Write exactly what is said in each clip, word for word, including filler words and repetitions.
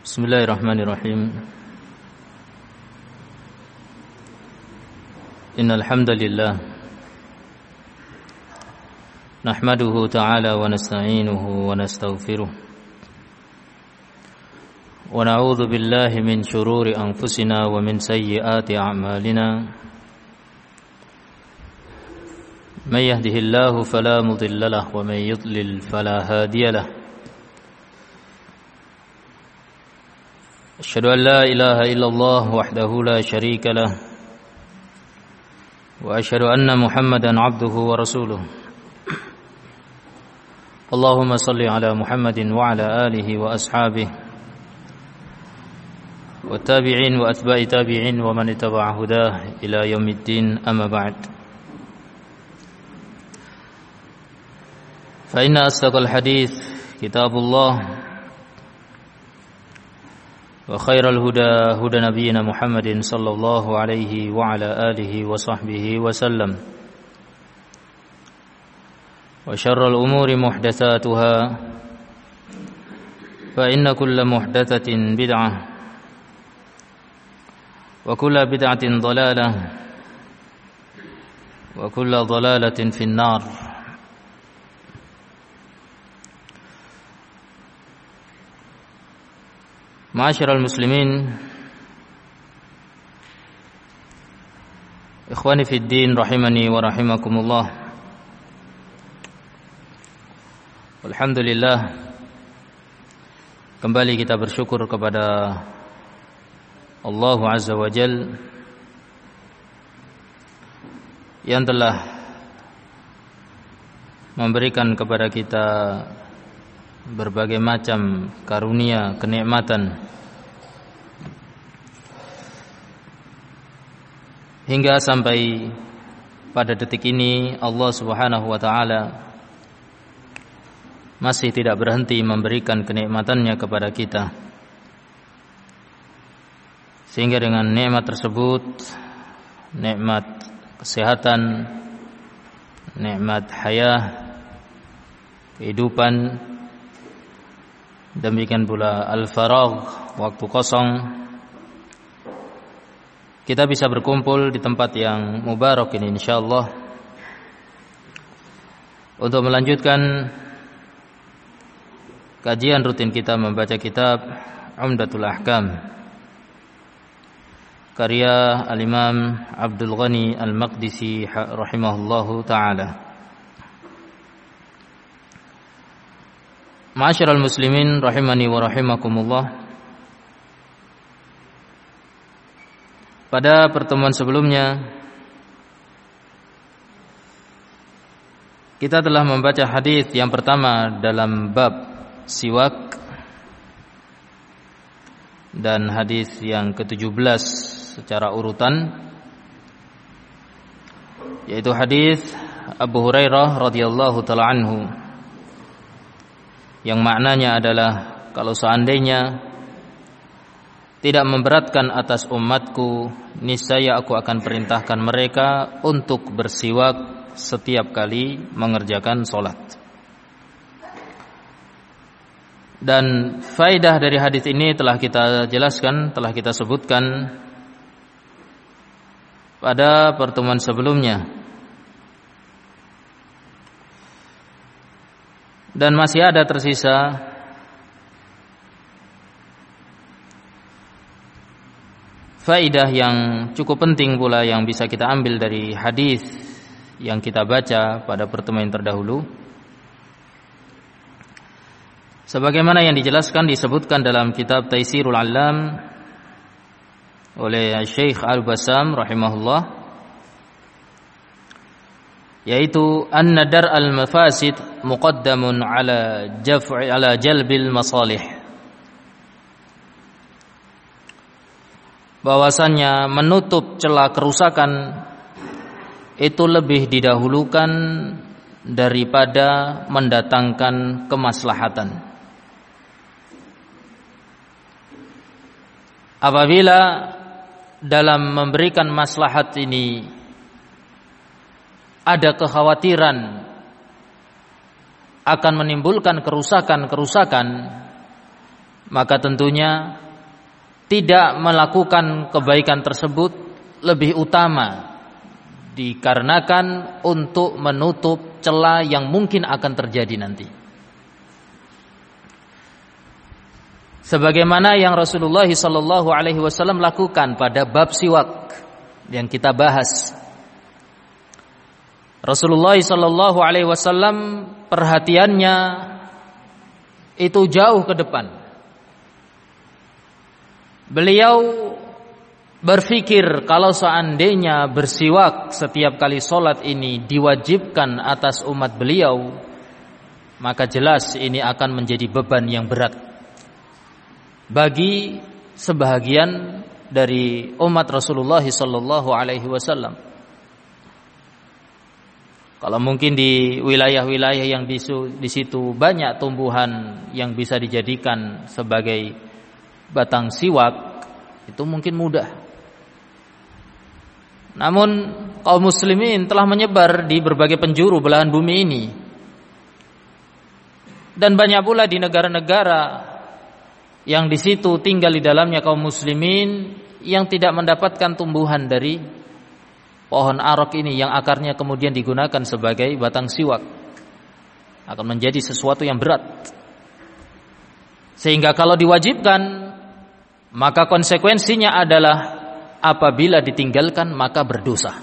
Bismillahirrahmanirrahim. Innal hamdalillah nahmaduhu ta'ala wa nasta'inuhu wa nastaghfiruh wa na'udzu billahi min shururi anfusina wa min sayyiati a'malina. May yahdihillahu fala mudilla lahu wa may yudlil fala hadiya lahu. أشهد أن لا إله إلا الله وحده لا شريك له وأشهد أن محمدا عبده ورسوله. اللهم صل على محمد وعلى آله وأصحابه والتابعين وأتباع تابعين ومن اتبع هداه إلى يوم الدين. أما بعد، فإن أصدق الحديث كتاب الله وخير الهدى هدى نبينا محمد صلى الله عليه وعلى آله وصحبه وسلم وشر الأمور محدثاتها فإن كل محدثة بدعة وكل بدعة ضلالة وكل ضلالة في النار. Ma'asyiral muslimin, ikhwani fid din rahimani wa rahimakumullah. Alhamdulillah, kembali kita bersyukur kepada Allah Azza wa Jalla yang telah memberikan kepada kita berbagai macam karunia, kenikmatan, hingga sampai pada detik ini Allah Subhanahu wa taala masih tidak berhenti memberikan kenikmatannya kepada kita, sehingga dengan nikmat tersebut, nikmat kesehatan, nikmat hayah, kehidupan, demikian pula al-faragh, waktu kosong, kita bisa berkumpul di tempat yang mubarak ini insyaallah untuk melanjutkan kajian rutin kita membaca kitab Umdatul Ahkam karya al-Imam Abdul Ghani Al-Maqdisi rahimahullahu taala. Ma'asyiral muslimin rahimani wa rahimakumullah. Pada pertemuan sebelumnya kita telah membaca hadis yang pertama dalam bab siwak dan hadis yang ketujuh belas secara urutan, yaitu hadis Abu Hurairah radhiyallahu taala anhu, yang maknanya adalah kalau seandainya tidak memberatkan atas umatku, niscaya aku akan perintahkan mereka untuk bersiwak setiap kali mengerjakan sholat. Dan faedah dari hadis ini telah kita jelaskan, telah kita sebutkan pada pertemuan sebelumnya. Dan masih ada tersisa faedah yang cukup penting pula yang bisa kita ambil dari hadis yang kita baca pada pertemuan terdahulu. Sebagaimana yang dijelaskan, disebutkan dalam kitab Taisirul Alam oleh Syekh Al-Bassam rahimahullah, yaitu anna dar al-mafasid muqaddamun ala jaf'i ala jalbil masalih, bahwasannya menutup celah kerusakan itu lebih didahulukan daripada mendatangkan kemaslahatan. Apabila dalam memberikan maslahat ini ada kekhawatiran akan menimbulkan kerusakan-kerusakan, maka tentunya tidak melakukan kebaikan tersebut lebih utama, dikarenakan untuk menutup celah yang mungkin akan terjadi nanti. Sebagaimana yang Rasulullah sallallahu alaihi wasallam lakukan pada bab siwak yang kita bahas. Rasulullah sallallahu alaihi wasallam perhatiannya itu jauh ke depan. Beliau berpikir kalau seandainya bersiwak setiap kali sholat ini diwajibkan atas umat beliau, maka jelas ini akan menjadi beban yang berat bagi sebahagian dari umat Rasulullah sallallahu alaihi wasallam. Kalau mungkin di wilayah-wilayah yang di, di situ banyak tumbuhan yang bisa dijadikan sebagai batang siwak, itu mungkin mudah. Namun kaum muslimin telah menyebar di berbagai penjuru belahan bumi ini, dan banyak pula di negara-negara yang di situ tinggal di dalamnya kaum muslimin yang tidak mendapatkan tumbuhan dari pohon arok ini yang akarnya kemudian digunakan sebagai batang siwak. Akan menjadi sesuatu yang berat. Sehingga kalau diwajibkan, maka konsekuensinya adalah apabila ditinggalkan maka berdosa.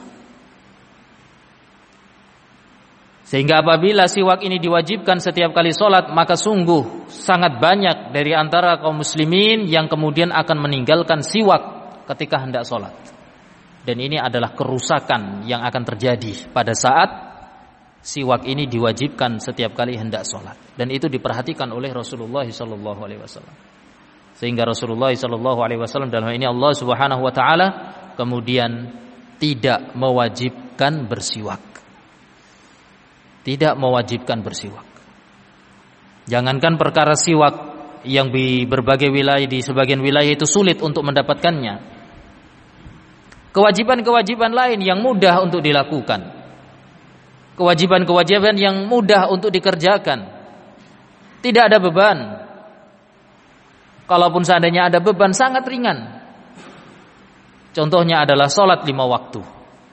Sehingga apabila siwak ini diwajibkan setiap kali sholat, maka sungguh sangat banyak dari antara kaum muslimin yang kemudian akan meninggalkan siwak ketika hendak sholat. Dan ini adalah kerusakan yang akan terjadi pada saat siwak ini diwajibkan setiap kali hendak sholat. Dan itu diperhatikan oleh Rasulullah shallallahu alaihi wasallam. Sehingga Rasulullah shallallahu alaihi wasallam dalam hal ini Allah Subhanahu wa taala kemudian tidak mewajibkan bersiwak. Tidak mewajibkan bersiwak. Jangankan perkara siwak yang di berbagai wilayah, di sebagian wilayah itu sulit untuk mendapatkannya. Kewajiban-kewajiban lain yang mudah untuk dilakukan, kewajiban-kewajiban yang mudah untuk dikerjakan, tidak ada beban. Kalaupun seandainya ada beban, sangat ringan. Contohnya adalah sholat lima waktu.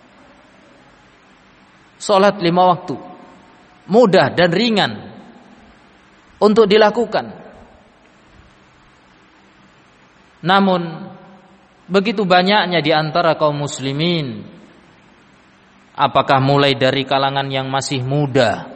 Sholat lima waktu mudah dan ringan untuk dilakukan. Namun begitu banyaknya di antara kaum muslimin, apakah mulai dari kalangan yang masih muda,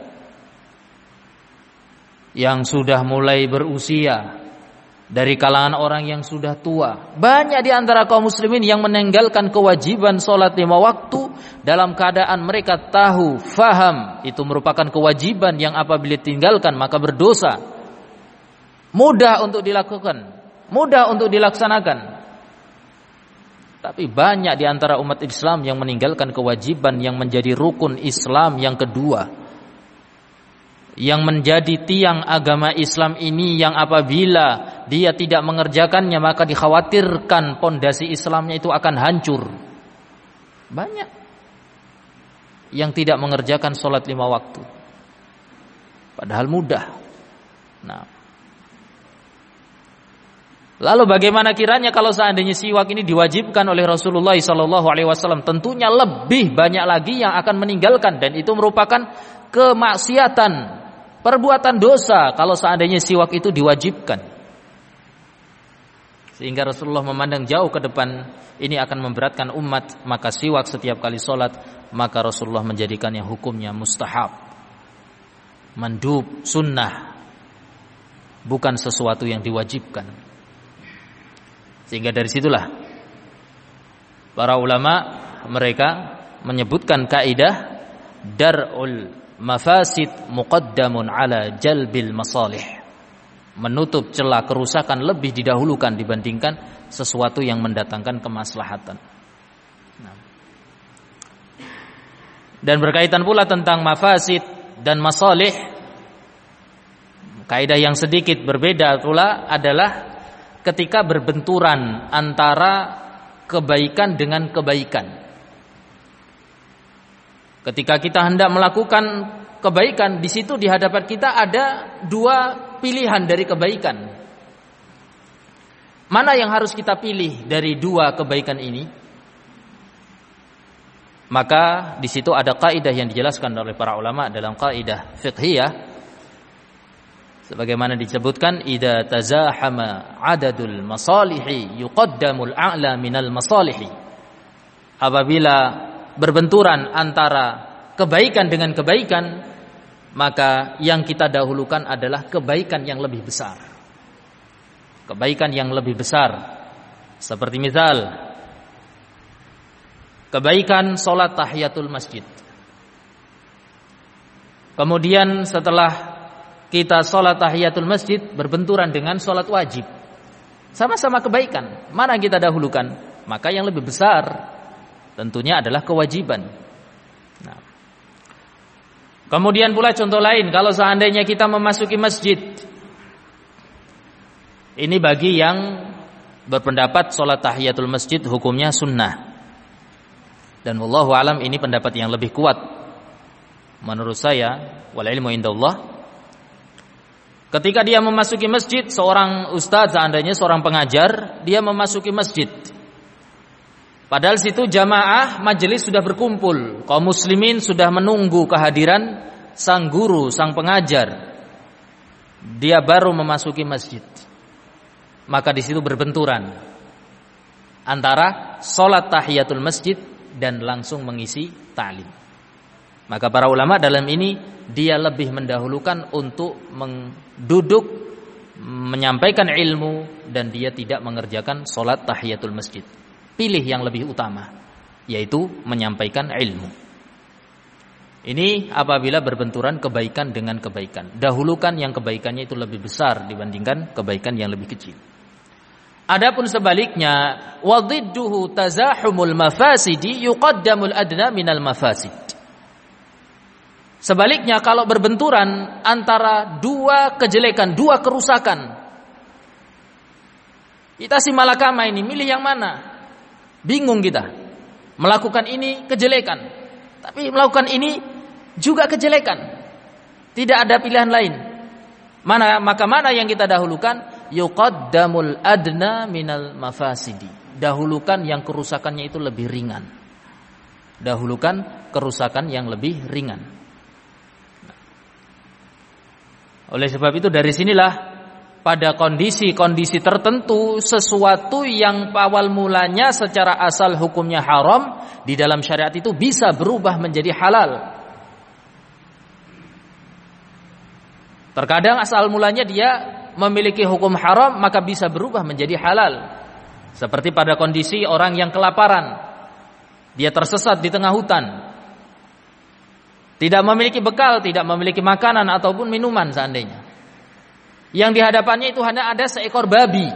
yang sudah mulai berusia, dari kalangan orang yang sudah tua, banyak di antara kaum muslimin yang meninggalkan kewajiban sholat lima waktu dalam keadaan mereka tahu, faham itu merupakan kewajiban yang apabila ditinggalkan maka berdosa. Mudah untuk dilakukan, mudah untuk dilaksanakan. Tapi banyak di antara umat Islam yang meninggalkan kewajiban yang menjadi rukun Islam yang kedua, yang menjadi tiang agama Islam ini, yang apabila dia tidak mengerjakannya maka dikhawatirkan pondasi Islamnya itu akan hancur. Banyak yang tidak mengerjakan sholat lima waktu, padahal mudah. Nah, lalu bagaimana kiranya kalau seandainya siwak ini diwajibkan oleh Rasulullah shallallahu alaihi wasallam? Tentunya lebih banyak lagi yang akan meninggalkan, dan itu merupakan kemaksiatan, perbuatan dosa kalau seandainya siwak itu diwajibkan. Sehingga Rasulullah memandang jauh ke depan, ini akan memberatkan umat, maka siwak setiap kali sholat, maka Rasulullah menjadikannya hukumnya mustahab, mandub, sunnah, bukan sesuatu yang diwajibkan. Sehingga dari situlah para ulama mereka menyebutkan kaidah dar'ul mafasid muqaddamun ala jalbil masalih. Menutup celah kerusakan lebih didahulukan dibandingkan sesuatu yang mendatangkan kemaslahatan. Nah. Dan berkaitan pula tentang mafasid dan masalih, kaidah yang sedikit berbeda pula adalah ketika berbenturan antara kebaikan dengan kebaikan. Ketika kita hendak melakukan kebaikan, di situ di hadapan kita ada dua pilihan dari kebaikan. Mana yang harus kita pilih dari dua kebaikan ini? Maka di situ ada kaidah yang dijelaskan oleh para ulama dalam kaidah fiqhiyah, sebagaimana disebutkan, idza tazahama adadul masalihi yuqaddamul a'la minal masalihi. Apabila berbenturan antara kebaikan dengan kebaikan, maka yang kita dahulukan adalah kebaikan yang lebih besar. Kebaikan yang lebih besar. Seperti misal kebaikan salat tahiyatul masjid. Kemudian setelah kita salat tahiyatul masjid berbenturan dengan salat wajib. Sama-sama kebaikan. Mana yang kita dahulukan? Maka yang lebih besar tentunya adalah kewajiban. Nah. Kemudian pula contoh lain, kalau seandainya kita memasuki masjid, ini bagi yang berpendapat salat tahiyatul masjid hukumnya sunnah. Dan wallahu alam ini pendapat yang lebih kuat menurut saya, wal ilmu indallah. Ketika dia memasuki masjid, seorang ustaz seandainya seorang pengajar, dia memasuki masjid. Padahal situ jamaah majelis sudah berkumpul, kaum muslimin sudah menunggu kehadiran sang guru, sang pengajar. Dia baru memasuki masjid. Maka di situ berbenturan antara salat tahiyatul masjid dan langsung mengisi ta'lim. Maka para ulama dalam ini dia lebih mendahulukan untuk duduk menyampaikan ilmu dan dia tidak mengerjakan salat tahiyatul masjid. Pilih yang lebih utama, yaitu menyampaikan ilmu. Ini apabila berbenturan kebaikan dengan kebaikan. Dahulukan yang kebaikannya itu lebih besar dibandingkan kebaikan yang lebih kecil. Adapun sebaliknya, wadidduhu tazahumul mafasidi yuqaddamul adna minal mafasid. Sebaliknya, kalau berbenturan antara dua kejelekan, dua kerusakan, kita si malakama ini milih yang mana? Bingung kita. Melakukan ini kejelekan, tapi melakukan ini juga kejelekan. Tidak ada pilihan lain. Mana maka mana yang kita dahulukan? Yuqaddamul adna minal mafasidi. Dahulukan yang kerusakannya itu lebih ringan. Dahulukan kerusakan yang lebih ringan. Oleh sebab itu dari sinilah pada kondisi-kondisi tertentu sesuatu yang awal mulanya secara asal hukumnya haram di dalam syariat itu bisa berubah menjadi halal. Terkadang asal mulanya dia memiliki hukum haram maka bisa berubah menjadi halal. Seperti pada kondisi orang yang kelaparan, dia tersesat di tengah hutan, tidak memiliki bekal, tidak memiliki makanan ataupun minuman seandainya. Yang di hadapannya itu hanya ada seekor babi.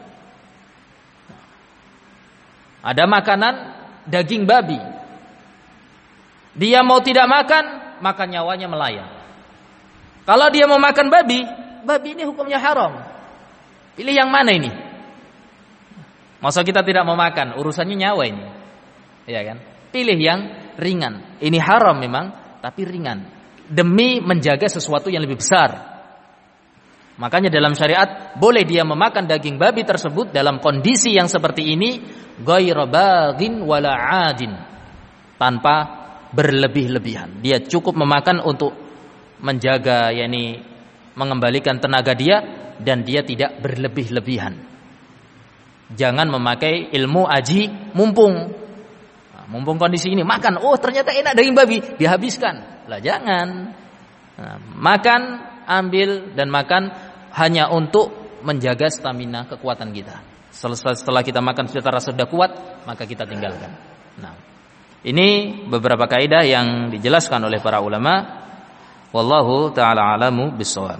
Ada makanan daging babi. Dia mau tidak makan, maka nyawanya melayang. Kalau dia mau makan babi, babi ini hukumnya haram. Pilih yang mana ini? Masa kita tidak mau makan, urusannya nyawa ini. Ya kan? Pilih yang ringan. Ini haram memang, tapi ringan. Demi menjaga sesuatu yang lebih besar. Makanya dalam syariat boleh dia memakan daging babi tersebut dalam kondisi yang seperti ini, ghairu baghin wala 'adin, tanpa berlebih-lebihan. Dia cukup memakan untuk menjaga, yakni mengembalikan tenaga dia, dan dia tidak berlebih-lebihan. Jangan memakai ilmu aji mumpung. Nah, mumpung kondisi ini makan, oh ternyata enak daging babi, dihabiskan. Lah jangan. Nah, makan, ambil dan makan hanya untuk menjaga stamina kekuatan kita. Setelah kita makan secara sudah kuat, maka kita tinggalkan. Nah, ini beberapa kaidah yang dijelaskan oleh para ulama. Wallahu ta'ala alamu bissawab.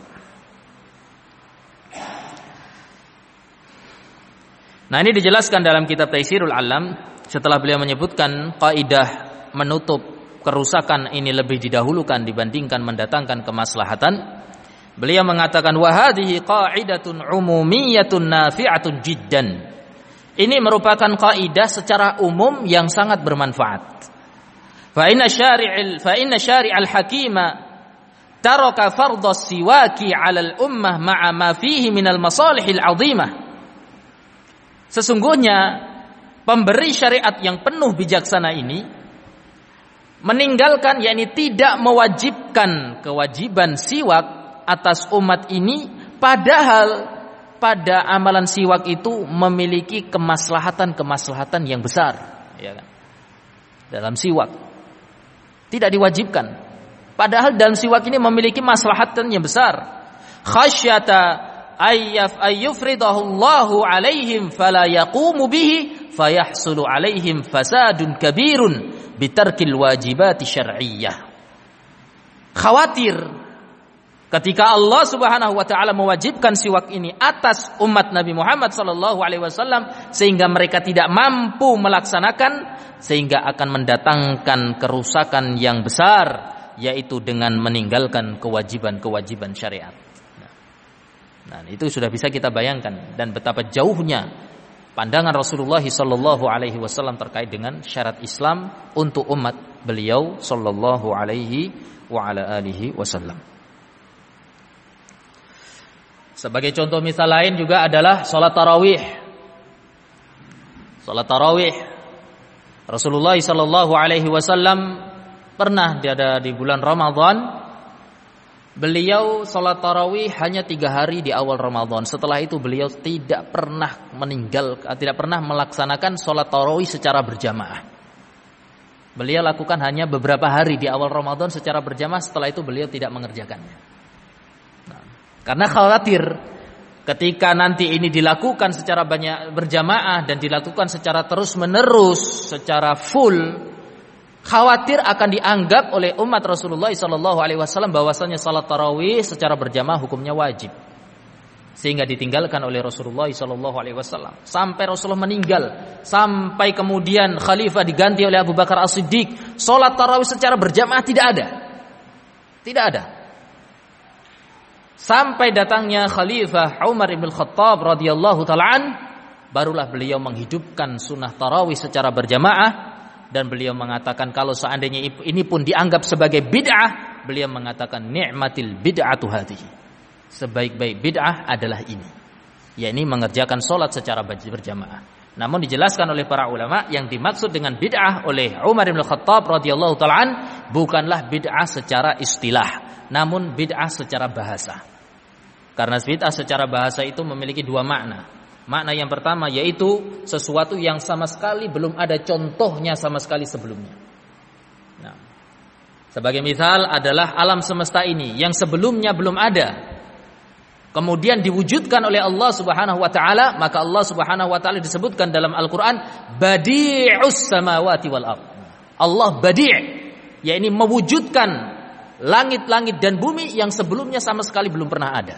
Nah, ini dijelaskan dalam kitab Taisirul Alam setelah beliau menyebutkan kaidah menutup kerusakan ini lebih didahulukan dibandingkan mendatangkan kemaslahatan. Beliau mengatakan wa hadhihi qa'idatun umumiyatun nafi'atun jiddan. Ini merupakan kaidah secara umum yang sangat bermanfaat. Fa inna syari'il fa inna syari'al hakima taraka fardhas siwaki 'ala al-ummah ma'a ma fihi minal masalihil 'azimah. Sesungguhnya pemberi syariat yang penuh bijaksana ini meninggalkan, yakni tidak mewajibkan kewajiban siwak atas umat ini, padahal pada amalan siwak itu memiliki kemaslahatan-kemaslahatan yang besar, ya kan? Dalam siwak tidak diwajibkan, padahal dalam siwak ini memiliki maslahatan yang besar. Khasyata ayyaf ayyufridahullahu alaihim fala yaqumu bihi fayahsulu alaihim fasadun kabirun bitarkil wajibati syar'iyyah. Khawatir ketika Allah Subhanahu wa taala mewajibkan siwak ini atas umat Nabi Muhammad sallallahu alaihi wasallam sehingga mereka tidak mampu melaksanakan, sehingga akan mendatangkan kerusakan yang besar, yaitu dengan meninggalkan kewajiban-kewajiban syariat. Nah, itu sudah bisa kita bayangkan, dan betapa jauhnya pandangan Rasulullah sallallahu alaihi wasallam terkait dengan syarat Islam untuk umat beliau sallallahu alaihi wa ala alihi wasallam. Sebagai contoh misal lain juga adalah salat tarawih. Salat tarawih Rasulullah sallallahu alaihi wasallam pernah ada di bulan Ramadan. Beliau salat tarawih hanya tiga hari di awal Ramadan. Setelah itu beliau tidak pernah meninggal, tidak pernah melaksanakan salat tarawih secara berjamaah. Beliau lakukan hanya beberapa hari di awal Ramadan secara berjamaah. Setelah itu beliau tidak mengerjakannya. Nah, karena khawatir ketika nanti ini dilakukan secara banyak berjamaah dan dilakukan secara terus menerus, secara full, khawatir akan dianggap oleh umat Rasulullah sallallahu alaihi wasallam bahwasanya salat tarawih secara berjamaah hukumnya wajib, sehingga ditinggalkan oleh Rasulullah sallallahu alaihi wasallam sampai Rasulullah meninggal, sampai kemudian khalifah diganti oleh Abu Bakar As-Siddiq. Salat tarawih secara berjamaah tidak ada, tidak ada, sampai datangnya Khalifah Umar ibn Khattab radhiyallahu taala an, barulah beliau menghidupkan sunnah tarawih secara berjamaah. Dan beliau mengatakan kalau seandainya ini pun dianggap sebagai bid'ah, beliau mengatakan ni'matil bid'atu hadhihi. Sebaik-baik bid'ah adalah ini, yakni mengerjakan salat secara berjamaah. Namun dijelaskan oleh para ulama, yang dimaksud dengan bid'ah oleh Umar bin Khattab radhiyallahu taala an bukanlah bid'ah secara istilah, namun bid'ah secara bahasa. Karena bid'ah secara bahasa itu memiliki dua makna. Makna yang pertama yaitu sesuatu yang sama sekali belum ada contohnya sama sekali sebelumnya. Nah, sebagai misal adalah alam semesta ini yang sebelumnya belum ada, kemudian diwujudkan oleh Allah Subhanahu wa taala, maka Allah Subhanahu wa taala disebutkan dalam Al-Qur'an badi'us samawati wal ardh. Allah badi', yakni mewujudkan langit-langit dan bumi yang sebelumnya sama sekali belum pernah ada.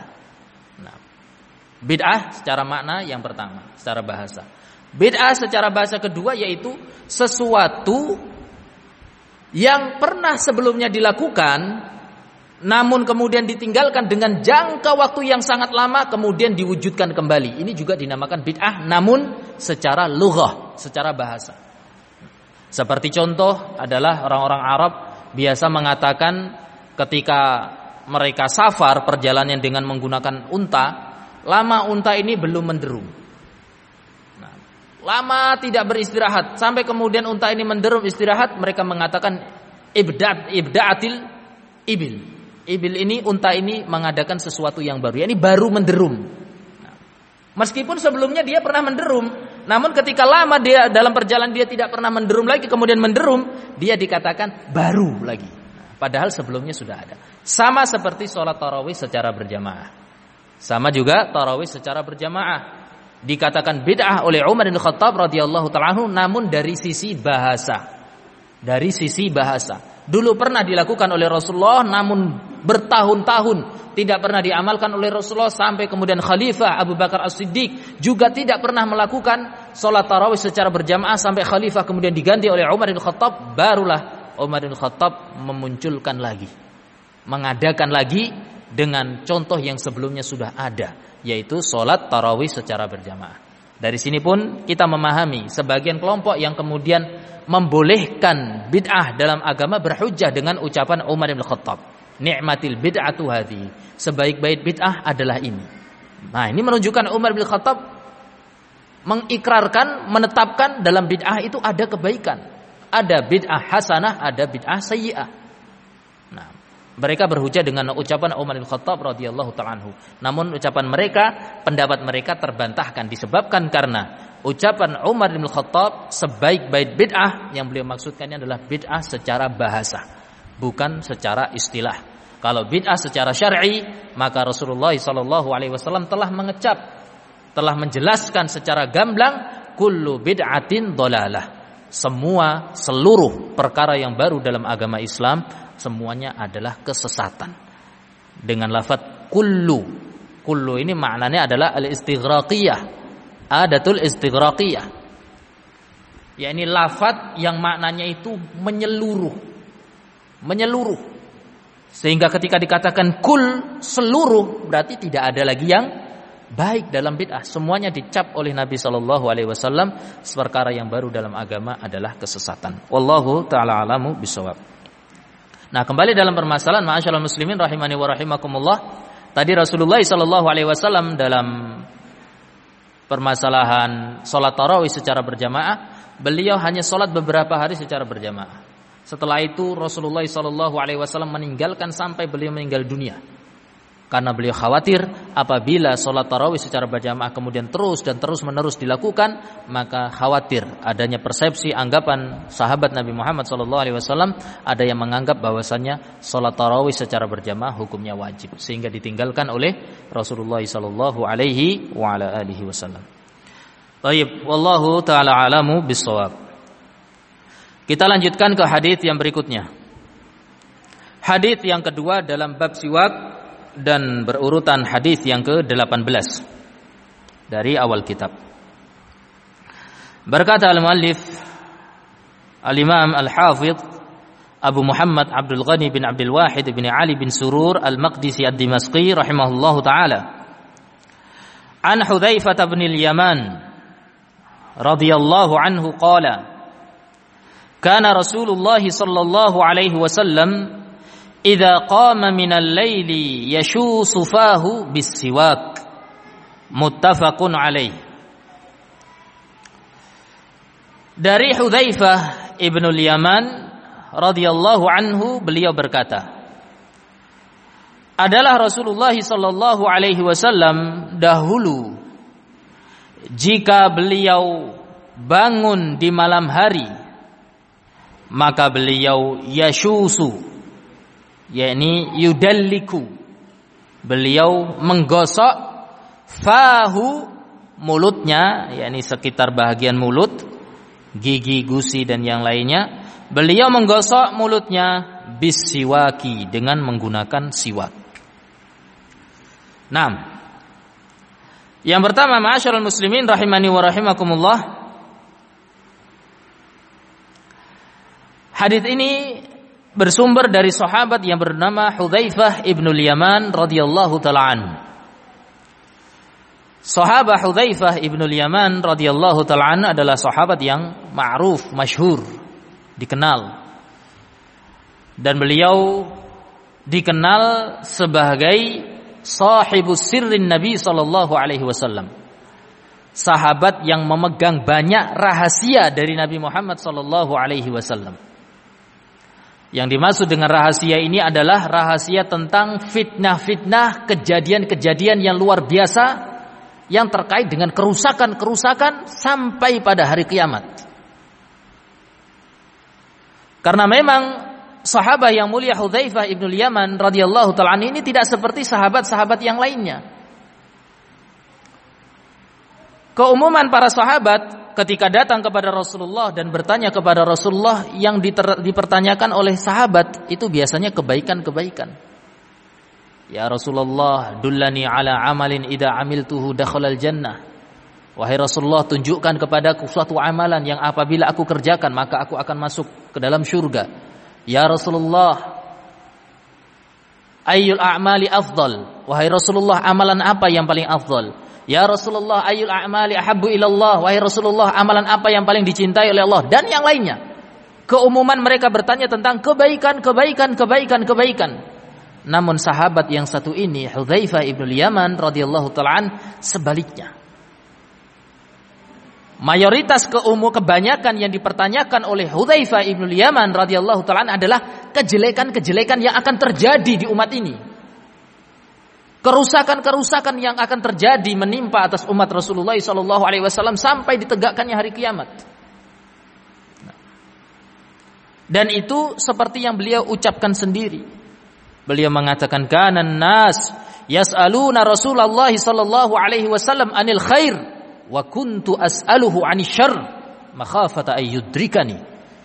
Bid'ah secara makna yang pertama, secara bahasa. Bid'ah secara bahasa kedua yaitu sesuatu yang pernah sebelumnya dilakukan, namun kemudian ditinggalkan dengan jangka waktu yang sangat lama, kemudian diwujudkan kembali. Ini juga dinamakan bid'ah, namun secara lughah, secara bahasa. Seperti contoh adalah orang-orang Arab biasa mengatakan ketika mereka safar perjalanan dengan menggunakan unta, lama unta ini belum menderum. Nah, lama tidak beristirahat sampai kemudian unta ini menderum istirahat, mereka mengatakan ibda ibdaatil ibil. Ibil ini, unta ini mengadakan sesuatu yang baru, yakni baru menderum. Nah, meskipun sebelumnya dia pernah menderum, namun ketika lama dia dalam perjalanan dia tidak pernah menderum lagi, kemudian menderum, dia dikatakan baru lagi. Nah, padahal sebelumnya sudah ada. Sama seperti sholat tarawih secara berjamaah. Sama juga tarawih secara berjamaah dikatakan bid'ah oleh Umar bin Khattab radhiyallahu taala anhu, namun dari sisi bahasa. Dari sisi bahasa. Dulu pernah dilakukan oleh Rasulullah, namun bertahun-tahun tidak pernah diamalkan oleh Rasulullah, sampai kemudian Khalifah Abu Bakar As-Siddiq juga tidak pernah melakukan salat tarawih secara berjamaah, sampai Khalifah kemudian diganti oleh Umar bin Khattab, barulah Umar bin Khattab memunculkan lagi, mengadakan lagi dengan contoh yang sebelumnya sudah ada, yaitu sholat tarawih secara berjamaah. Dari sini pun kita memahami sebagian kelompok yang kemudian membolehkan bid'ah dalam agama berhujjah dengan ucapan Umar bin Khattab, ni'matil bid'atu hadhihi, sebaik-baik bid'ah adalah ini. Nah, ini menunjukkan Umar bin Khattab mengikrarkan, menetapkan dalam bid'ah itu ada kebaikan. Ada bid'ah hasanah, ada bid'ah sayyi'ah. Nah, mereka berhujah dengan ucapan Umar bin Khattab radhiyallahu ta'ala anhu. Namun ucapan mereka, pendapat mereka terbantahkan disebabkan karena ucapan Umar bin Khattab sebaik-baik bid'ah yang beliau maksudkannya adalah bid'ah secara bahasa, bukan secara istilah. Kalau bid'ah secara syar'i, maka Rasulullah sallallahu alaihi wasallam telah mengecap, telah menjelaskan secara gamblang, kullu bid'atin dhalalah. Semua, seluruh perkara yang baru dalam agama Islam semuanya adalah kesesatan. Dengan lafaz kullu. Kullu ini maknanya adalah al-istighraqiyah. Adatul istighraqiyah. yakni lafaz yang maknanya itu menyeluruh. Menyeluruh. Sehingga ketika dikatakan kul seluruh, berarti tidak ada lagi yang baik dalam bid'ah. Semuanya dicap oleh Nabi sallallahu alaihi wasallam, perkara yang baru dalam agama adalah kesesatan. Wallahu taala alamu bisawab. Nah, kembali dalam permasalahan ma'asyiral muslimin rahimani wa rahimakumullah. Tadi Rasulullah sallallahu alaihi wasallam dalam permasalahan salat tarawih secara berjamaah, beliau hanya salat beberapa hari secara berjamaah. Setelah itu Rasulullah sallallahu alaihi wasallam meninggalkan sampai beliau meninggal dunia. Karena beliau khawatir apabila salat tarawih secara berjamaah kemudian terus dan terus menerus dilakukan, maka khawatir adanya persepsi anggapan sahabat Nabi Muhammad sallallahu alaihi wasallam, ada yang menganggap bahwasannya salat tarawih secara berjamaah hukumnya wajib, sehingga ditinggalkan oleh Rasulullah sallallahu alaihi wa ala alihi wasallam. Baik, wallahu taala alamu bissawab. Kita lanjutkan ke hadis yang berikutnya. Hadis yang kedua dalam bab siwak dan berurutan hadis yang ke delapan belas dari awal kitab. Berkata al-muallif al-Imam al-Hafidh Abu Muhammad Abdul Ghani bin Abdul Wahid bin Ali bin Surur al-Maqdisi ad-Dimashqi rahimahullahu taala. An Hudzaifah bin al-Yaman radhiyallahu anhu qala: Kana Rasulullah sallallahu alaihi wasallam idza qama minal laili yashusu fahu bis-siwak. Muttafaqun alaih. Dari Hudzaifah ibnul Yaman radhiyallahu anhu, beliau berkata, adalah Rasulullah sallallahu alaihi wasallam dahulu jika beliau bangun di malam hari, maka beliau yashusu, yakni yudalliku, beliau menggosok fahu, mulutnya, yakni sekitar bahagian mulut, gigi, gusi dan yang lainnya. Beliau menggosok mulutnya bisiwaki, dengan menggunakan siwak. Nah, yang pertama, ma'asyiral muslimin rahimani wa rahimakumullah, hadis ini bersumber dari sahabat yang bernama Hudzaifah ibnul Yaman radhiyallahu taala anhu. Sahabat Hudzaifah ibnul Yaman radhiyallahu taala anhu adalah sahabat yang ma'ruf, masyhur, dikenal. Dan beliau dikenal sebagai sahibus sirrin Nabi sallallahu alaihi wasallam. Sahabat yang memegang banyak rahasia dari Nabi Muhammad sallallahu alaihi wasallam. Yang dimaksud dengan rahasia ini adalah rahasia tentang fitnah-fitnah, kejadian-kejadian yang luar biasa yang terkait dengan kerusakan-kerusakan sampai pada hari kiamat. Karena memang sahabat yang mulia Hudzaifah ibnul Yaman radhiyallahu ta'ala ini tidak seperti sahabat-sahabat yang lainnya. Keumuman para sahabat ketika datang kepada Rasulullah dan bertanya kepada Rasulullah, yang diter- dipertanyakan oleh sahabat itu biasanya kebaikan-kebaikan. Ya Rasulullah, dullani ala amalin idza amiltuhu dakhalal jannah. Wahai Rasulullah, tunjukkan kepadaku suatu amalan yang apabila aku kerjakan maka aku akan masuk ke dalam syurga. Ya Rasulullah, ayyul a'mali afdal. Wahai Rasulullah, amalan apa yang paling afdal? Ya Rasulullah, ayyul a'mali ahabbu ilallah. Wahai Rasulullah, amalan apa yang paling dicintai oleh Allah? Dan yang lainnya. Keumuman mereka bertanya tentang kebaikan, kebaikan, kebaikan, kebaikan. Namun sahabat yang satu ini, Hudzaifah ibnul Yaman radhiyallahu ta'ala an, sebaliknya. mayoritas keumum kebanyakan yang dipertanyakan oleh Hudzaifah ibnul Yaman radhiyallahu taala adalah kejelekan-kejelekan yang akan terjadi di umat ini. Kerusakan-kerusakan yang akan terjadi menimpa atas umat Rasulullah sallallahu alaihi wasallam sampai ditegakkannya hari kiamat. Dan itu seperti yang beliau ucapkan sendiri. Beliau mengatakan kanan nas yas'aluna Rasulullah sallallahu alaihi wasallam anil khair wa kuntu as'aluhu 'anil syarr makhafata ay yudrikani.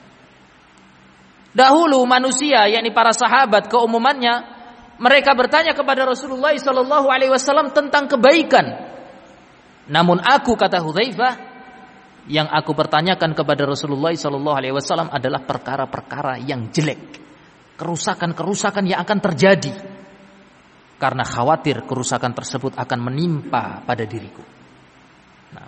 Dahulu manusia yakni para sahabat keumumannya mereka bertanya kepada Rasulullah sallallahu alaihi wasallam tentang kebaikan. Namun aku, kata Hudzaifah, yang aku pertanyakan kepada Rasulullah sallallahu alaihi wasallam adalah perkara-perkara yang jelek, kerusakan-kerusakan yang akan terjadi karena khawatir kerusakan tersebut akan menimpa pada diriku. Nah.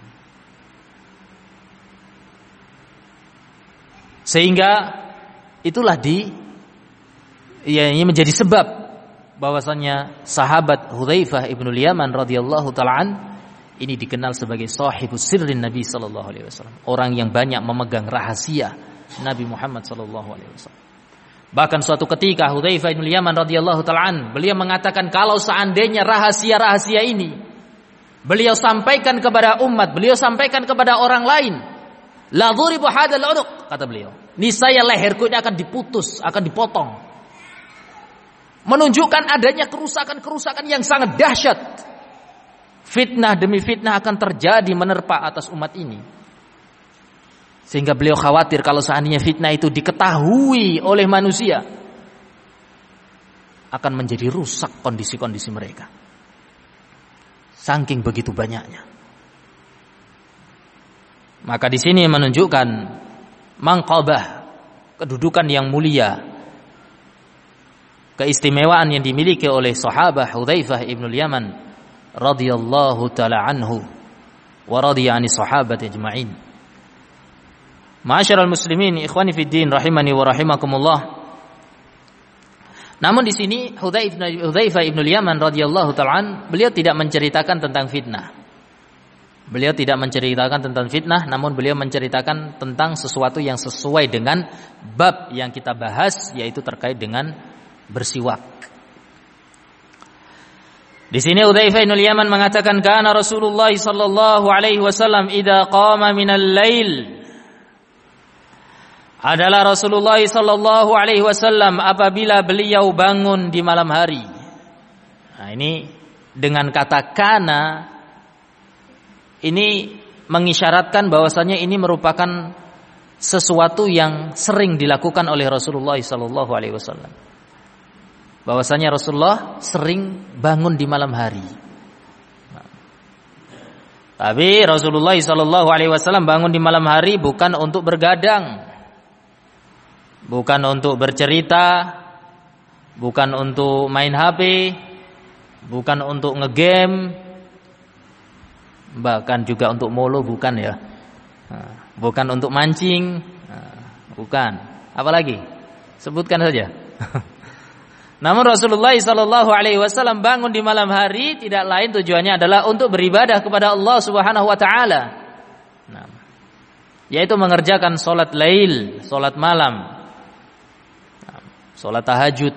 Sehingga itulah di ya, ini menjadi sebab bahwasannya sahabat Hudzaifah ibnul Yaman radhiyallahu taala ini dikenal sebagai sahibus sirrin Nabi sallallahu alaihi wasallam, orang yang banyak memegang rahasia Nabi Muhammad sallallahu alaihi wasallam. Bahkan suatu ketika Hudzaifah ibnul Yaman radhiyallahu taala beliau mengatakan kalau seandainya rahasia-rahasia ini beliau sampaikan kepada umat, beliau sampaikan kepada orang lain, la dhuribu hadzal unuq, kata beliau, niscaya leherku ini akan diputus, akan dipotong. Menunjukkan adanya kerusakan-kerusakan yang sangat dahsyat. Fitnah demi fitnah akan terjadi menerpa atas umat ini. Sehingga beliau khawatir kalau seandainya fitnah itu diketahui oleh manusia, akan menjadi rusak kondisi-kondisi mereka. Saking begitu banyaknya. Maka di sini menunjukkan manqabah, kedudukan yang mulia, keistimewaan yang dimiliki oleh sahabat Hudzaifah ibnul Yaman radhiyallahu taala anhu wa radiya ani sahabat ajma'in. Ma'asyiral muslimin, ikhwani fid din rahimani wa rahimakumullah. Namun di sini Hudzaifah ibnul Yaman radhiyallahu taala beliau tidak menceritakan tentang fitnah. Beliau tidak menceritakan tentang fitnah, namun beliau menceritakan tentang sesuatu yang sesuai dengan bab yang kita bahas, yaitu terkait dengan bersiwak. Di sini Hudzaifah ibnul Yaman mengatakan kana Rasulullah sallallahu alaihi wasallam idza qama minal lail, adalah Rasulullah sallallahu alaihi wasallam apabila beliau bangun di malam hari. Nah, ini dengan kata kana ini mengisyaratkan bahwasanya ini merupakan sesuatu yang sering dilakukan oleh Rasulullah sallallahu alaihi wasallam. Bahwasanya Rasulullah sering bangun di malam hari. Nah, tapi Rasulullah sallallahu alaihi wasallam bangun di malam hari bukan untuk bergadang, bukan untuk bercerita, bukan untuk main H P, bukan untuk ngegame, bahkan juga untuk molo bukan ya, bukan untuk mancing, bukan. Apalagi? Sebutkan saja. Namun Rasulullah sallallahu alaihi wasallam bangun di malam hari tidak lain tujuannya adalah untuk beribadah kepada Allah Subhanahu wa taala. Nah, yaitu mengerjakan salat lail, salat malam, salat tahajud.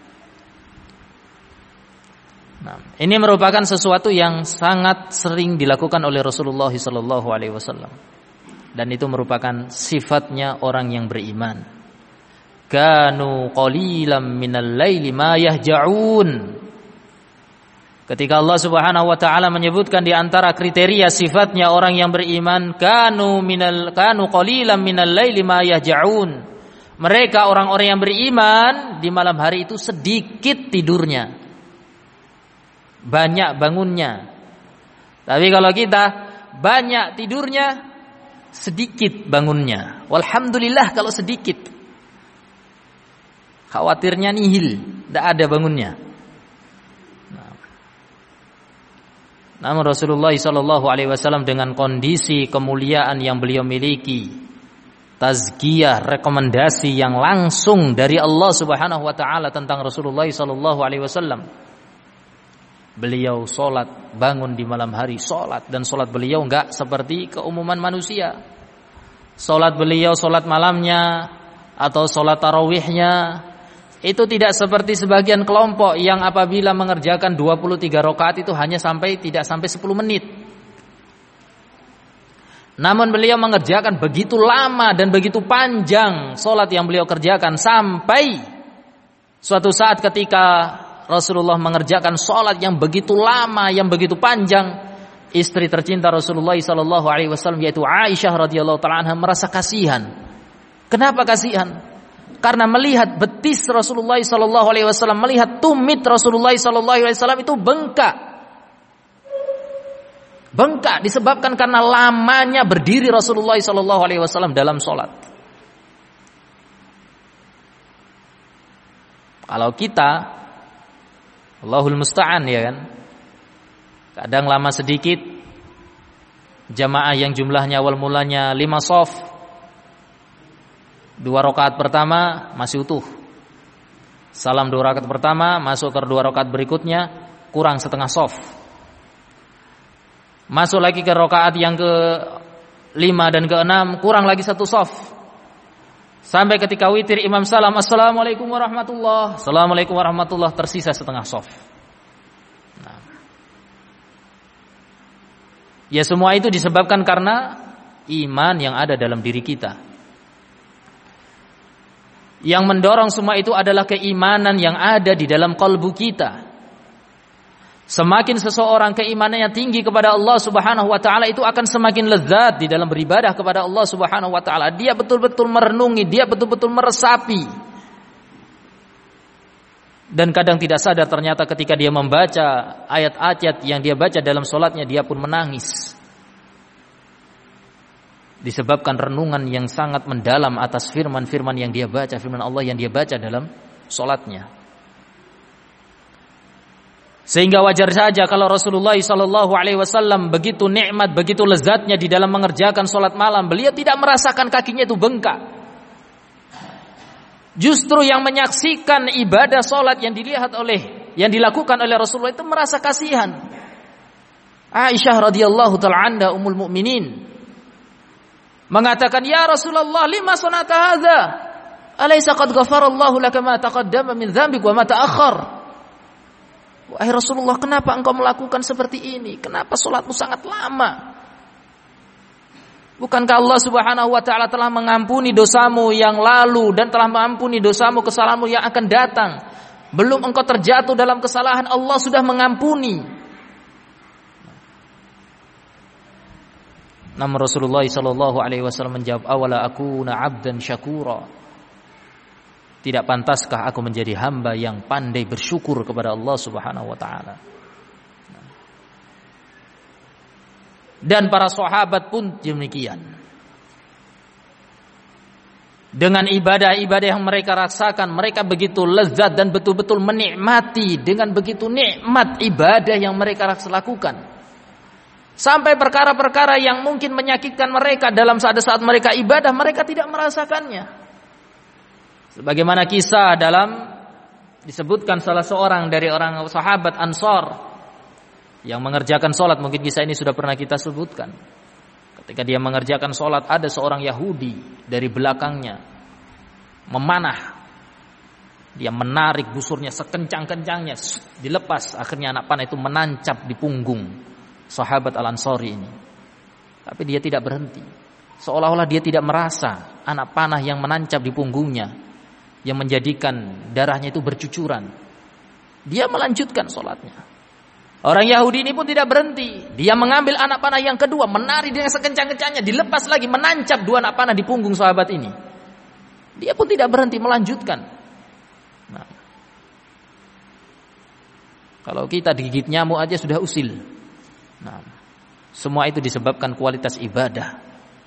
Nah, ini merupakan sesuatu yang sangat sering dilakukan oleh Rasulullah sallallahu alaihi wasallam. Dan itu merupakan sifatnya orang yang beriman. Kanu qalilan minal laili ma yahja'un. Ketika Allah Subhanahu wa taala menyebutkan di antara kriteria sifatnya orang yang beriman, kanu minal kanu qalilan minal laili ma yahja'un. Mereka orang-orang yang beriman di malam hari itu sedikit tidurnya, banyak bangunnya. Tapi kalau kita banyak tidurnya, sedikit bangunnya. Walhamdulillah kalau sedikit. Khawatirnya nihil, tidak ada bangunnya. Nah. Namun Rasulullah sallallahu alaihi wasallam dengan kondisi kemuliaan yang beliau miliki, tazkiyah, rekomendasi yang langsung dari Allah Subhanahu wa taala tentang Rasulullah sallallahu alaihi wasallam, Beliau sholat, bangun di malam hari sholat, dan sholat beliau enggak seperti keumuman manusia. Sholat beliau, sholat malamnya atau sholat tarawihnya itu tidak seperti sebagian kelompok yang apabila mengerjakan dua puluh tiga rakaat itu hanya sampai tidak sampai sepuluh menit. Namun beliau mengerjakan begitu lama dan begitu panjang sholat yang beliau kerjakan, sampai suatu saat ketika Rasulullah mengerjakan sholat yang begitu lama, yang begitu panjang, istri tercinta Rasulullah sallallahu alaihi wasallam yaitu Aisyah radhiyallahu taala anha merasa kasihan. Kenapa kasihan? Karena melihat betis Rasulullah sallallahu alaihi wasallam, melihat tumit Rasulullah sallallahu alaihi wasallam itu bengkak. Bengkak disebabkan karena lamanya berdiri Rasulullah sallallahu alaihi wasallam dalam sholat. Kalau kita, Allahul musta'an, ya kan, kadang lama sedikit, jamaah yang jumlahnya awal mulanya lima shaf, dua rakaat pertama masih utuh, salam dua rakaat pertama, masuk ke dua rakaat berikutnya kurang setengah shaf, masuk lagi ke rakaat yang ke lima dan ke enam kurang lagi satu shaf, sampai ketika witir imam salam, assalamualaikum warahmatullah, assalamualaikum warahmatullah, tersisa setengah shaf. Nah, ya semua itu disebabkan karena iman yang ada dalam diri kita. Yang mendorong semua itu adalah keimanan yang ada di dalam kalbu kita. Semakin seseorang keimanannya tinggi kepada Allah Subhanahu wa taala, itu akan semakin lezat di dalam beribadah kepada Allah Subhanahu wa taala. Dia betul-betul merenungi, dia betul-betul meresapi. Dan kadang tidak sadar ternyata ketika dia membaca ayat-ayat yang dia baca dalam salatnya, dia pun menangis. Disebabkan renungan yang sangat mendalam atas firman-firman yang dia baca, firman Allah yang dia baca dalam salatnya. Sehingga wajar saja kalau Rasulullah sallallahu alaihi wasallam begitu nikmat, begitu lezatnya di dalam mengerjakan salat malam, beliau tidak merasakan kakinya itu bengkak. Justru yang menyaksikan ibadah salat yang dilihat oleh yang dilakukan oleh Rasulullah itu merasa kasihan. Aisyah radhiyallahu taala anha ummul mukminin mengatakan, "Ya Rasulullah, lima sanata hadza? Alaysa qad ghafarallahu laka ma taqaddama min dzambik wa ma ta'akhkhar?" Wahai Rasulullah, kenapa engkau melakukan seperti ini? Kenapa salatmu sangat lama? Bukankah Allah Subhanahu wa taala telah mengampuni dosamu yang lalu dan telah mengampuni dosamu, kesalahanmu yang akan datang? Belum engkau terjatuh dalam kesalahan, Allah sudah mengampuni. Namun Rasulullah sallallahu alaihi wasallam menjawab, "Awala akuna 'abdan syakura?" Tidak pantaskah aku menjadi hamba yang pandai bersyukur kepada Allah Subhanahu wa taala? Dan para sahabat pun demikian. Dengan ibadah-ibadah yang mereka rasakan, mereka begitu lezat dan betul-betul menikmati dengan begitu nikmat ibadah yang mereka lakukan. Sampai perkara-perkara yang mungkin menyakitkan mereka dalam saat-saat mereka ibadah, mereka tidak merasakannya. Sebagaimana kisah dalam disebutkan salah seorang dari orang sahabat Ansar yang mengerjakan sholat, mungkin kisah ini sudah pernah kita sebutkan. Ketika dia mengerjakan sholat, ada seorang Yahudi dari belakangnya memanah. Dia menarik busurnya sekencang-kencangnya, dilepas, akhirnya anak panah itu menancap di punggung sahabat Al-Ansari ini. Tapi dia tidak berhenti, seolah-olah dia tidak merasa anak panah yang menancap di punggungnya yang menjadikan darahnya itu bercucuran. Dia melanjutkan sholatnya. Orang Yahudi ini pun tidak berhenti. Dia mengambil anak panah yang kedua, menarik dengan sekencang-kencangnya, dilepas lagi, menancap dua anak panah di punggung sahabat ini. Dia pun tidak berhenti, melanjutkan. Nah, kalau kita digigit nyamuk aja sudah usil. Nah, semua itu disebabkan kualitas ibadah.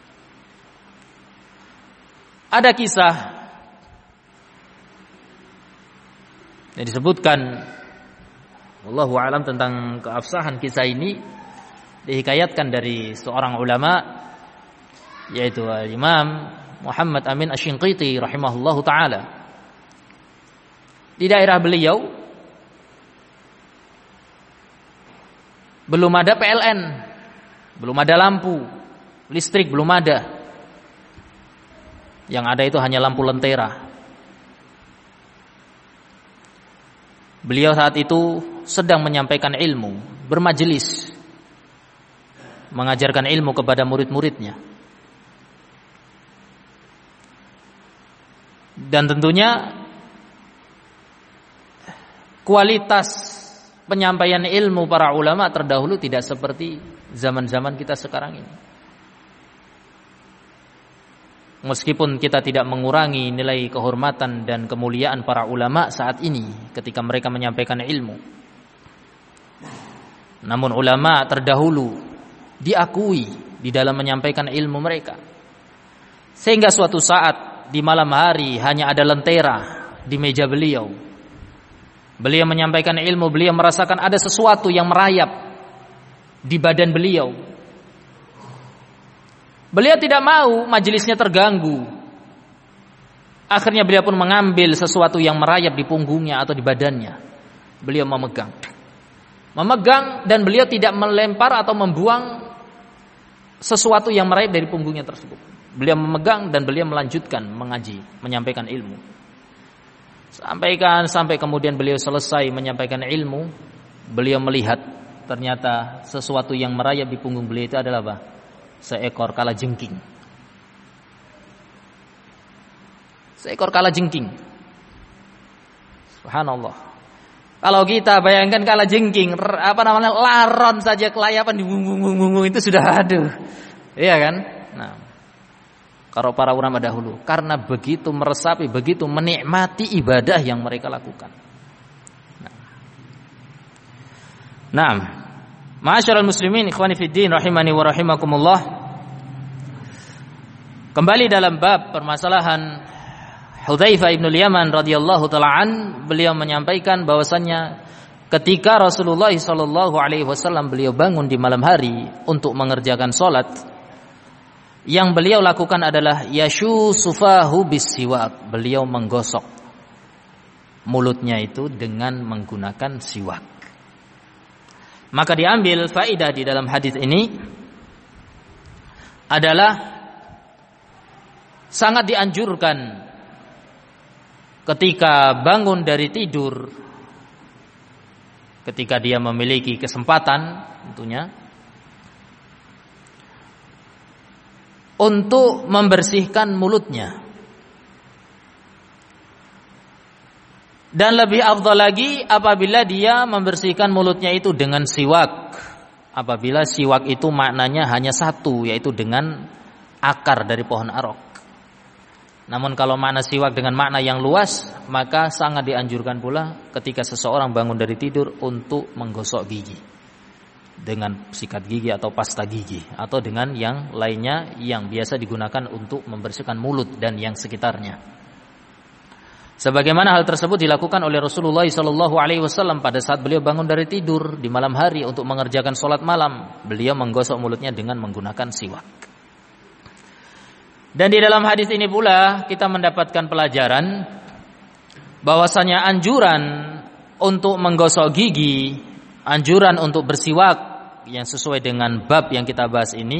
Ada kisah yang disebutkan, wallahu a'lam, tentang keabsahan kisah ini, dihikayatkan dari seorang ulama, yaitu Imam Muhammad Amin Asy-Shinqiti rahimahullahu taala. Di daerah beliau belum ada P L N, belum ada lampu, listrik belum ada. Yang ada itu hanya lampu lentera. Beliau saat itu sedang menyampaikan ilmu, bermajelis, mengajarkan ilmu kepada murid-muridnya. Dan tentunya kualitas penyampaian ilmu para ulama terdahulu tidak seperti zaman-zaman kita sekarang ini. Meskipun kita tidak mengurangi nilai kehormatan dan kemuliaan para ulama saat ini ketika mereka menyampaikan ilmu, namun ulama terdahulu diakui di dalam menyampaikan ilmu mereka, sehingga suatu saat di malam hari hanya ada lentera di meja beliau. Beliau menyampaikan ilmu, beliau merasakan ada sesuatu yang merayap di badan beliau. Beliau tidak mau majelisnya terganggu. Akhirnya beliau pun mengambil sesuatu yang merayap di punggungnya atau di badannya. Beliau memegang. Memegang dan beliau tidak melempar atau membuang sesuatu yang merayap dari punggungnya tersebut. Beliau memegang dan beliau melanjutkan mengaji, menyampaikan ilmu. Sampaikan sampai kemudian beliau selesai menyampaikan ilmu, beliau melihat ternyata sesuatu yang merayap di punggung beliau itu adalah apa? Seekor kalajengking. Seekor kalajengking. Subhanallah. Kalau kita bayangkan kalajengking, apa namanya, laron saja kelayapan di punggung itu sudah aduh. Iya kan? Nah, kalau para ulama dahulu karena begitu meresapi, begitu menikmati ibadah yang mereka lakukan. Nah, nah ma'asyiral muslimin ikhwani fid din rahimani wa rahimakumullah. Kembali dalam bab permasalahan Hudzaifah ibn al-Yaman radhiyallahu taala an, beliau menyampaikan bahwasannya ketika Rasulullah sallallahu alaihi wasallam beliau bangun di malam hari untuk mengerjakan salat, yang beliau lakukan adalah yashu sufahu bisiwak. Beliau menggosok mulutnya itu dengan menggunakan siwak. Maka diambil faedah di dalam hadis ini adalah sangat dianjurkan ketika bangun dari tidur, ketika dia memiliki kesempatan tentunya untuk membersihkan mulutnya. Dan lebih afdal lagi apabila dia membersihkan mulutnya itu dengan siwak. Apabila siwak itu maknanya hanya satu, yaitu dengan akar dari pohon arok. Namun kalau makna siwak dengan makna yang luas, maka sangat dianjurkan pula ketika seseorang bangun dari tidur untuk menggosok gigi dengan sikat gigi atau pasta gigi, atau dengan yang lainnya yang biasa digunakan untuk membersihkan mulut dan yang sekitarnya. Sebagaimana hal tersebut dilakukan oleh Rasulullah sallallahu alaihi wasallam pada saat beliau bangun dari tidur di malam hari untuk mengerjakan salat malam, beliau menggosok mulutnya dengan menggunakan siwak. Dan di dalam hadis ini pula kita mendapatkan pelajaran bahwasanya anjuran untuk menggosok gigi, anjuran untuk bersiwak yang sesuai dengan bab yang kita bahas ini,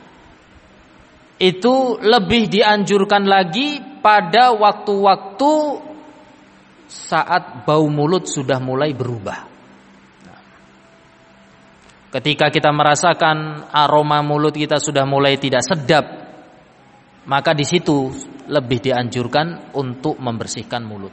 itu lebih dianjurkan lagi pada waktu-waktu saat bau mulut sudah mulai berubah. Ketika kita merasakan aroma mulut kita sudah mulai tidak sedap, maka di situ lebih dianjurkan untuk membersihkan mulut.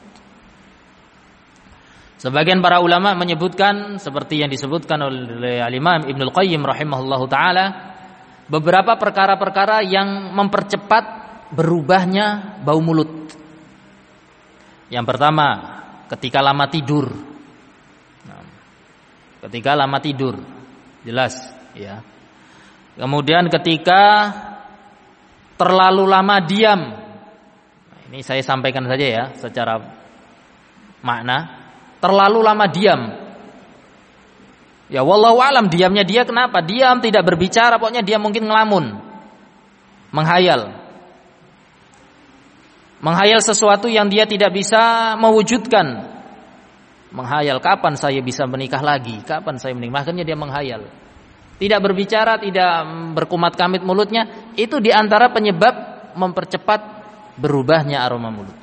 Sebagian para ulama menyebutkan seperti yang disebutkan oleh Al-Imam Ibnul Qayyim rahimahullahu taala, beberapa perkara-perkara yang mempercepat berubahnya bau mulut. Yang pertama, ketika lama tidur. Nah, ketika lama tidur, jelas ya. Kemudian ketika terlalu lama diam. Nah, ini saya sampaikan saja ya secara makna. Terlalu lama diam. Ya wallahu alam, diamnya dia kenapa? Diam, tidak berbicara, pokoknya dia mungkin ngelamun, menghayal. Menghayal sesuatu yang dia tidak bisa mewujudkan. Menghayal kapan saya bisa menikah lagi, kapan saya menikah. Akhirnya dia menghayal. Tidak berbicara, tidak berkumat kamit mulutnya, itu diantara penyebab mempercepat berubahnya aroma mulut.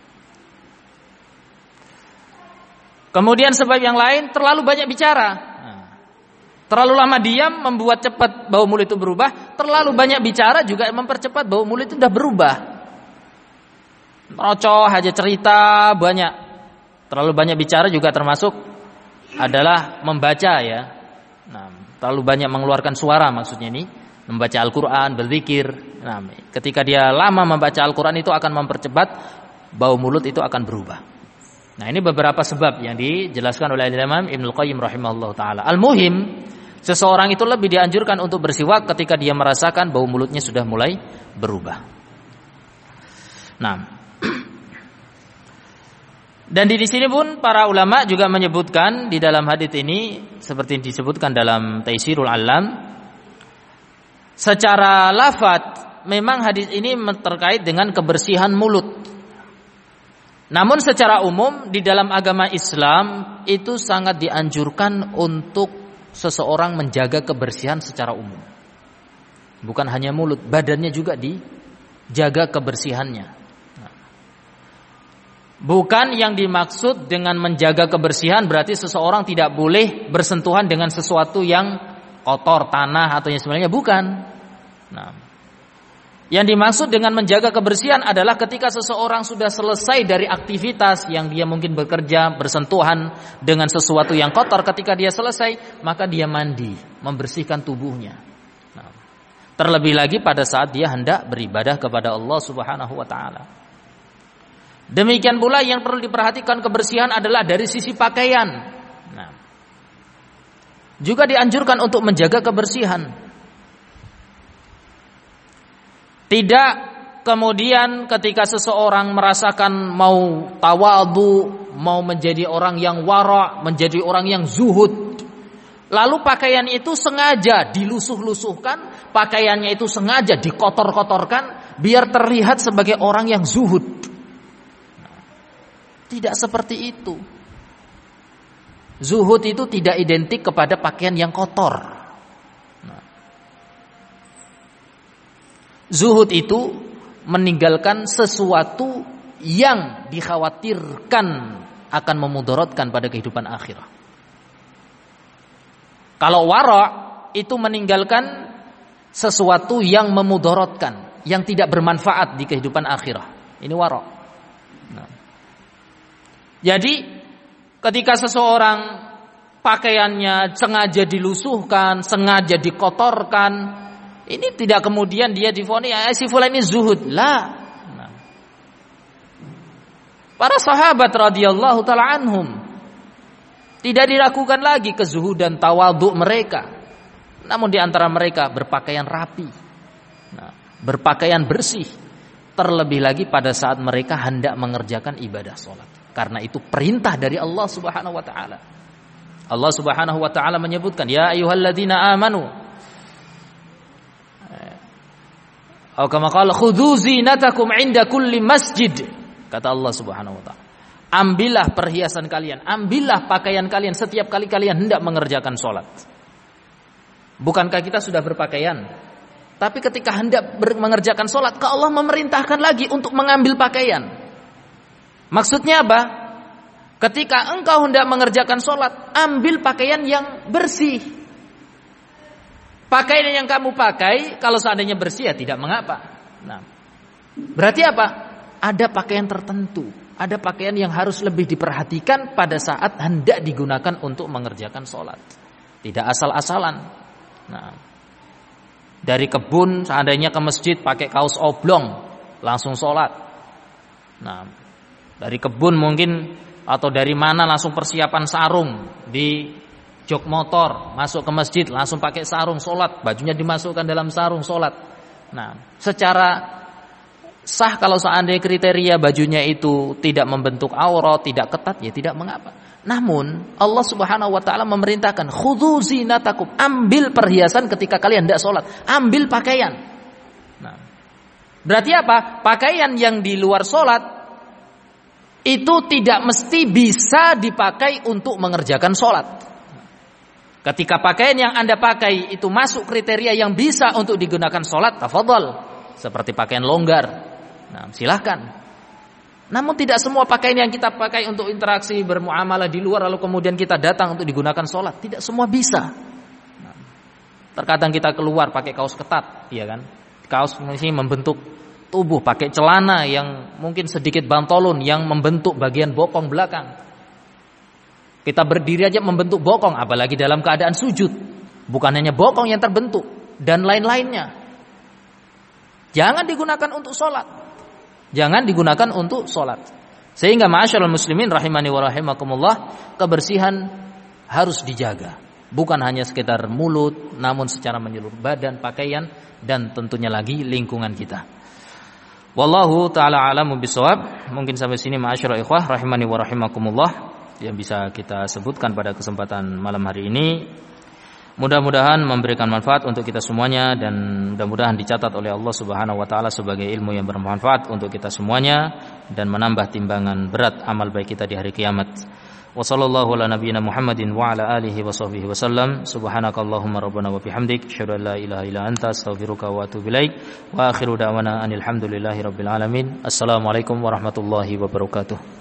Kemudian sebab yang lain, terlalu banyak bicara. Terlalu lama diam membuat cepat bau mulut itu berubah. Terlalu banyak bicara juga mempercepat bau mulut itu sudah berubah. Rocoh aja cerita banyak. Terlalu banyak bicara juga termasuk adalah membaca ya. Nah, terlalu banyak mengeluarkan suara maksudnya ini, membaca Al-Qur'an, berzikir. Nah, ketika dia lama membaca Al-Qur'an itu akan mempercepat bau mulut itu akan berubah. Nah, ini beberapa sebab yang dijelaskan oleh Imam Ibnul Qayyim rahimahullah taala. Al-muhim, seseorang itu lebih dianjurkan untuk bersiwak ketika dia merasakan bau mulutnya sudah mulai berubah. Nah, dan di sini pun para ulama juga menyebutkan di dalam hadits ini seperti disebutkan dalam Taisirul Alam, secara lafadz memang hadits ini terkait dengan kebersihan mulut. Namun secara umum di dalam agama Islam itu sangat dianjurkan untuk seseorang menjaga kebersihan secara umum. Bukan hanya mulut, badannya juga dijaga kebersihannya. Bukan yang dimaksud dengan menjaga kebersihan berarti seseorang tidak boleh bersentuhan dengan sesuatu yang kotor, tanah atau yang sebagainya, bukan. Nah, yang dimaksud dengan menjaga kebersihan adalah ketika seseorang sudah selesai dari aktivitas yang dia mungkin bekerja, bersentuhan dengan sesuatu yang kotor, ketika dia selesai, maka dia mandi, membersihkan tubuhnya. Nah, terlebih lagi pada saat dia hendak beribadah kepada Allah Subhanahu wa taala. Demikian pula yang perlu diperhatikan kebersihan adalah dari sisi pakaian. Nah, juga dianjurkan untuk menjaga kebersihan. Tidak kemudian ketika seseorang merasakan mau tawadhu, mau menjadi orang yang wara', menjadi orang yang zuhud, lalu pakaian itu sengaja dilusuh-lusuhkan, pakaiannya itu sengaja dikotor-kotorkan biar terlihat sebagai orang yang zuhud. Tidak seperti itu. Zuhud itu tidak identik kepada pakaian yang kotor. Nah, zuhud itu meninggalkan sesuatu yang dikhawatirkan akan memudaratkan pada kehidupan akhirat. Kalau wara' itu meninggalkan sesuatu yang memudaratkan, yang tidak bermanfaat di kehidupan akhirat. Ini wara'. Nah, jadi ketika seseorang pakaiannya sengaja dilusuhkan, sengaja dikotorkan, ini tidak kemudian dia divonis ah, si fulan ini zuhud. Lah. Nah. Para sahabat radhiyallahu taala anhum tidak diragukan lagi kezuhudan tawadhu mereka. Namun di antara mereka berpakaian rapi. Nah, berpakaian bersih. Terlebih lagi pada saat mereka hendak mengerjakan ibadah salat. Karena itu perintah dari Allah Subhanahu wa taala. Allah Subhanahu wa taala menyebutkan, ya ayyuhalladzina amanu. Atau kama qala khudzu zinatakum 'inda kulli masjid. Kata Allah Subhanahu wa taala. Ambillah perhiasan kalian, ambillah pakaian kalian setiap kali kalian hendak mengerjakan salat. Bukankah kita sudah berpakaian? Tapi ketika hendak mengerjakan salat, Allah memerintahkan lagi untuk mengambil pakaian. Maksudnya apa? Ketika engkau hendak mengerjakan sholat, ambil pakaian yang bersih. Pakaian yang kamu pakai, kalau seandainya bersih ya tidak mengapa. Nah, berarti apa? Ada pakaian tertentu, ada pakaian yang harus lebih diperhatikan pada saat hendak digunakan untuk mengerjakan sholat. Tidak asal-asalan. Nah, dari kebun seandainya ke masjid pakai kaos oblong, langsung sholat. Nah, dari kebun mungkin atau dari mana langsung persiapan sarung di jok motor, masuk ke masjid langsung pakai sarung sholat, bajunya dimasukkan dalam sarung sholat. Nah, secara sah kalau seandainya kriteria bajunya itu tidak membentuk aurat, tidak ketat, ya tidak mengapa. Namun Allah Subhanahu wa taala memerintahkan khudzu zinatakum, ambil perhiasan ketika kalian hendak sholat, ambil pakaian. Nah, berarti apa? Pakaian yang di luar sholat itu tidak mesti bisa dipakai untuk mengerjakan sholat. Ketika pakaian yang Anda pakai itu masuk kriteria yang bisa untuk digunakan sholat, tafadhol. Seperti pakaian longgar, nah silahkan. Namun tidak semua pakaian yang kita pakai untuk interaksi bermuamalah di luar lalu kemudian kita datang untuk digunakan sholat, tidak semua bisa. Nah, terkadang kita keluar pakai kaos ketat, ya kan? Kaos ini membentuk tubuh, pakai celana yang mungkin sedikit bantolun yang membentuk bagian bokong belakang. Kita berdiri aja membentuk bokong, apalagi dalam keadaan sujud. Bukan hanya bokong yang terbentuk dan lain-lainnya. Jangan digunakan untuk sholat. Jangan digunakan untuk sholat. Sehingga ma'asyiral muslimin rahimani wa rahimakumullah, kebersihan harus dijaga. Bukan hanya sekitar mulut, namun secara menyeluruh badan, pakaian, dan tentunya lagi lingkungan kita. Wallahu ta'ala a'lamu bishawab. Mungkin sampai sini ma'asyiral ikhwah rahimani wa rahimakumullah yang bisa kita sebutkan pada kesempatan malam hari ini. Mudah-mudahan memberikan manfaat untuk kita semuanya dan mudah-mudahan dicatat oleh Allah Subhanahu wa taala sebagai ilmu yang bermanfaat untuk kita semuanya dan menambah timbangan berat amal baik kita di hari kiamat. Wa sallallahu ala nabiyyina Muhammadin wa ala alihi wa sahbihi wasallam. Subhanakallahumma rabbana wa bihamdik asyhadu an la ilaha illa anta astaghfiruka wa atubu ilaik. Wa akhiru da'wana anil hamdulillahi rabbil alamin. Assalamualaikum warahmatullahi wabarakatuh.